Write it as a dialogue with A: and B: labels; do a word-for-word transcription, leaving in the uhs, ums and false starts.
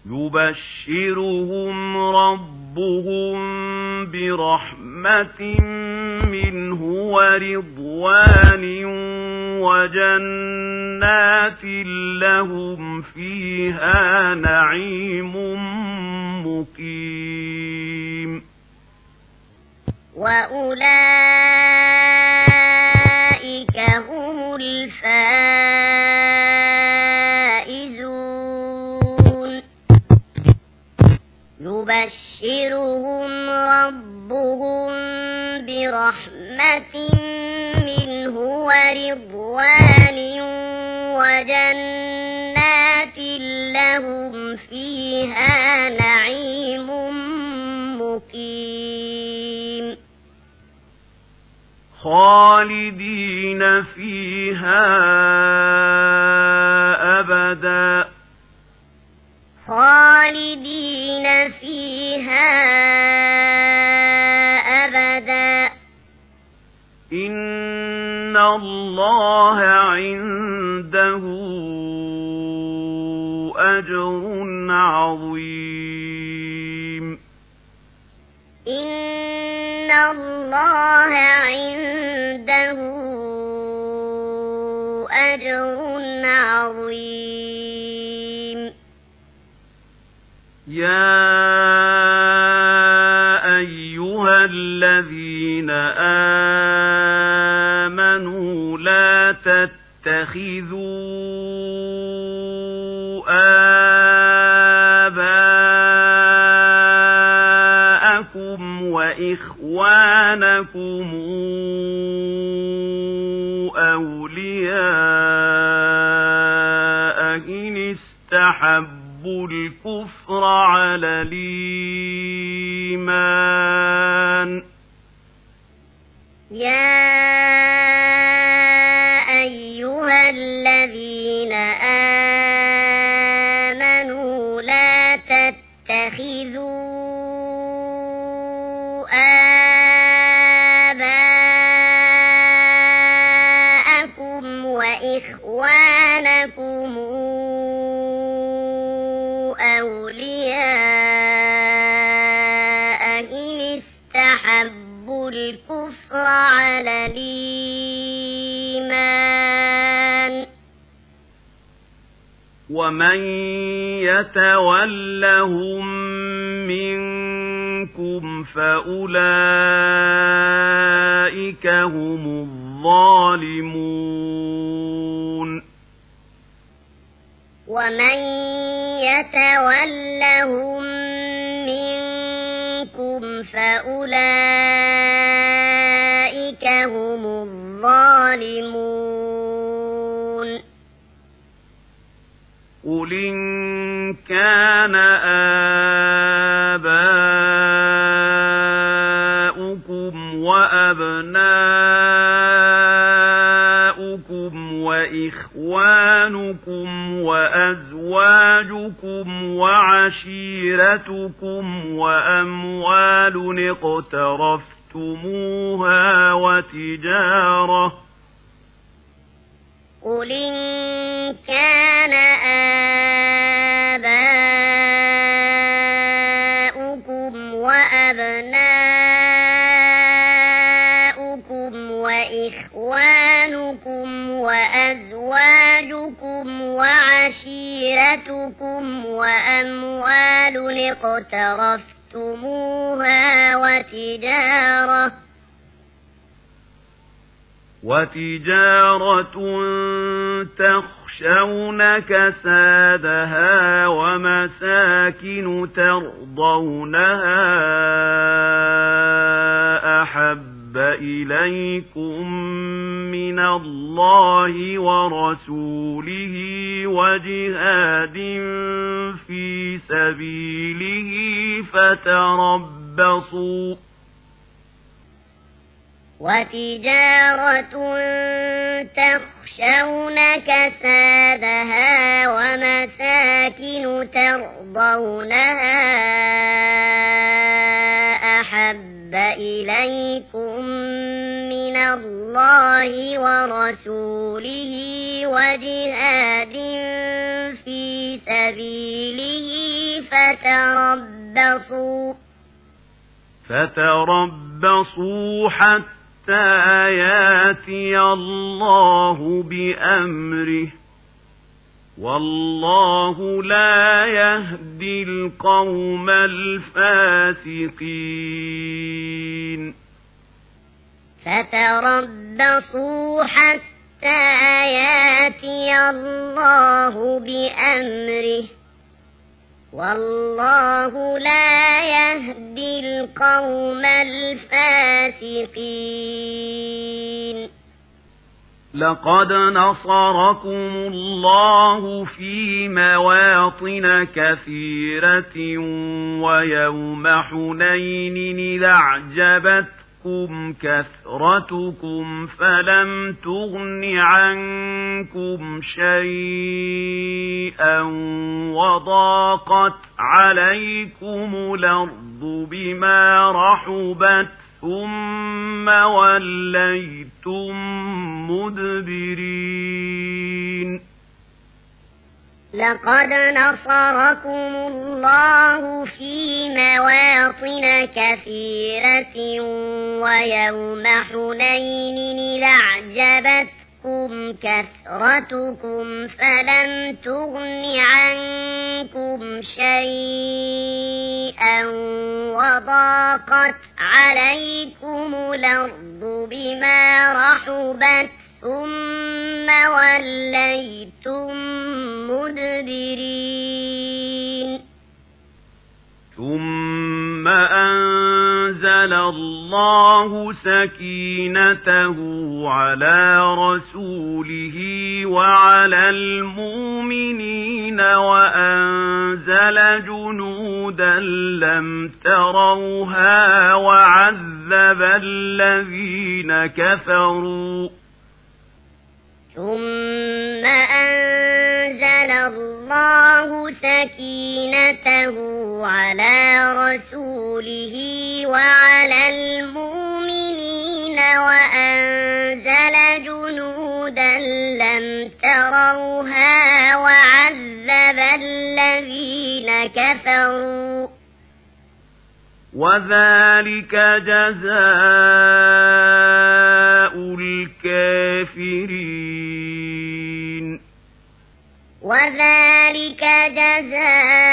A: يبشرهم ربهم برحمة منه ورضوان وجنات لهم فيها نعيم مقيم
B: وأولئك هم الفائزون يبشرهم ربهم برحمة منه ورضوان وجنات لهم فيها نعيم مقيم
A: خالدين فيها أبدا
B: خالدين فيها أبدا
A: إن الله عنده أجر عظيم
B: إن الله عنده أجر عظيم
A: يا أيها الذين آمنوا لا تتخذوا آباءكم وإخوانكم أولياء إن استحبوا الكفر على الإيمان
B: يا أيها الذين آمنوا لا تتخذوا آباءكم وإخوانكم أولياء إن استحبوا الكفر على الإيمان
A: ومن يتولهم منكم فأولئك هم الظالمون
B: ومن يتولهم منكم فأولئك هم الظالمون
A: قل إن كان آباؤكم وأبناؤكم وإخوانكم وأزواجكم وعشيرتكم وأموال اقترفتموها وتجارة
B: قل إن كان آباؤكم وأبناؤكم وإخوانكم وأزواجكم وعشيرتكم وأموال اقترفتموها وتجارة
A: وتجارة تخشون كسادها ومساكن ترضونها أحب إليكم من الله ورسوله وجهاد في سبيله فتربصوا
B: وتجارة تخشون كسادها ومساكن ترضونها أحب إليكم من الله ورسوله وجهاد في سبيله فتربصوا
A: فتربصوا حتى ياتي الله بأمره والله لا يهدي القوم الفاسقين
B: فتربصوا حتى ياتي الله بأمره والله لا يهدي القوم الفاسقين
A: لقد نصركم الله في مواطن كثيرة ويوم حنين إذا أعجبتكم كثرتكم فلم تغن عنكم شيئا وضاقت عليكم الأرض بما رحبت ثم وليتم مدبرين
B: لقد نصركم الله في مواطن كثيرة ويوم حنين إذا أعجبتكم كثرتكم فلم تغن عنكم شيئا وضاقت عليكم الأرض بما رحبت ثم وليتم مدبرين
A: ثم أنزل الله سكينته على رسوله وعلى المؤمنين وأنزل جنودا لم تروها وعذب الذين كفروا
B: ثم أنزل الله سكينته على رسوله وعلى المؤمنين وأنزل جنودا لم تروها وعذب الذين كفروا
A: وذلك جزاء الكافرين
B: وذلك جزاء